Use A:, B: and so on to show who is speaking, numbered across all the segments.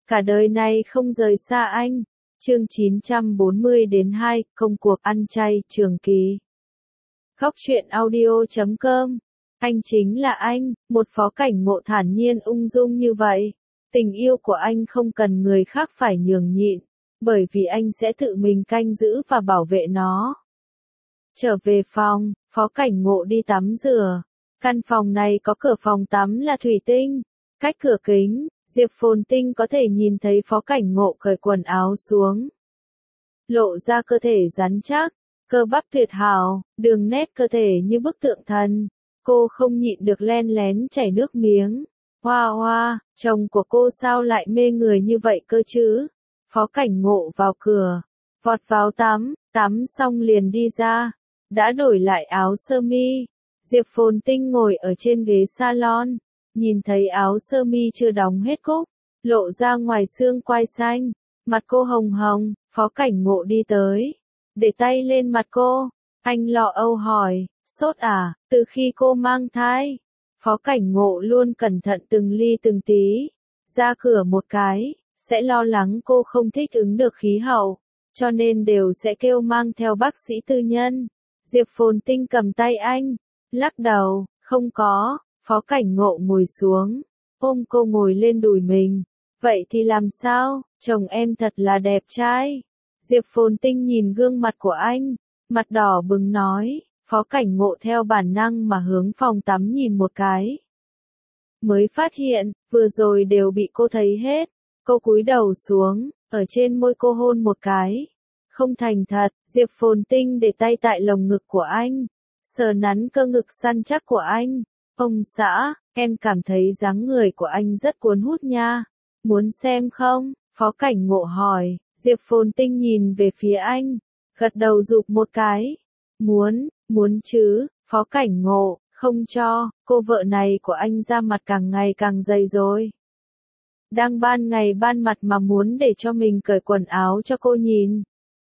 A: cả đời này không rời xa anh. Chương 940-2, công cuộc ăn chay, Trường Kỳ. Góc truyện audio.com. Anh chính là anh, một Phó Cảnh Ngộ thản nhiên ung dung như vậy. Tình yêu của anh không cần người khác phải nhường nhịn, bởi vì anh sẽ tự mình canh giữ và bảo vệ nó. Trở về phòng, Phó Cảnh Ngộ đi tắm rửa. Căn phòng này có cửa phòng tắm là thủy tinh. Cách cửa kính, Diệp Phồn Tinh có thể nhìn thấy Phó Cảnh Ngộ cởi quần áo xuống. Lộ ra cơ thể rắn chắc, cơ bắp tuyệt hảo, đường nét cơ thể như bức tượng thần. Cô không nhịn được len lén chảy nước miếng. Hoa hoa, chồng của cô sao lại mê người như vậy cơ chứ? Phó Cảnh Ngộ vào cửa, vọt vào tắm xong liền đi ra. Đã đổi lại áo sơ mi. Diệp Phồn Tinh ngồi ở trên ghế salon, nhìn thấy áo sơ mi chưa đóng hết cúc, lộ ra ngoài xương quai xanh, mặt cô hồng hồng. Phó Cảnh Ngộ đi tới, để tay lên mặt cô. Anh lo âu hỏi, sốt à? Từ khi cô mang thai, Phó Cảnh Ngộ luôn cẩn thận từng ly từng tí. Ra cửa một cái, sẽ lo lắng cô không thích ứng được khí hậu, cho nên đều sẽ kêu mang theo bác sĩ tư nhân. Diệp Phồn Tinh cầm tay anh, lắc đầu, không có. Phó Cảnh Ngộ ngồi xuống, ôm cô ngồi lên đùi mình. Vậy thì làm sao? Chồng em thật là đẹp trai. Diệp Phồn Tinh nhìn gương mặt của anh, mặt đỏ bừng nói. Phó Cảnh Ngộ theo bản năng mà hướng phòng tắm nhìn một cái. Mới phát hiện, vừa rồi đều bị cô thấy hết. Cô cúi đầu xuống, ở trên môi cô hôn một cái. Không thành thật, Diệp Phồn Tinh để tay tại lồng ngực của anh, sờ nắn cơ ngực săn chắc của anh. Ông xã, em cảm thấy dáng người của anh rất cuốn hút nha. Muốn xem không? Phó Cảnh Ngộ hỏi. Diệp Phồn Tinh nhìn về phía anh, gật đầu rụp một cái. Muốn chứ. Phó Cảnh Ngộ, không cho, cô vợ này của anh da mặt càng ngày càng dày rồi. Đang ban ngày ban mặt mà muốn để cho mình cởi quần áo cho cô nhìn.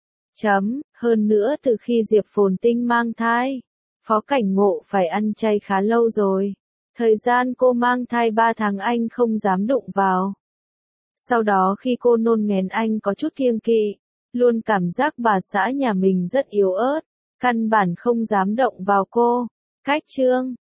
A: Hơn nữa từ khi Diệp Phồn Tinh mang thai, Phó Cảnh Ngộ phải ăn chay khá lâu rồi. Thời gian cô mang thai 3 tháng anh không dám đụng vào. Sau đó khi cô nôn nghén anh có chút kiêng kỵ, luôn cảm giác bà xã nhà mình rất yếu ớt, căn bản không dám động vào cô. Cách chương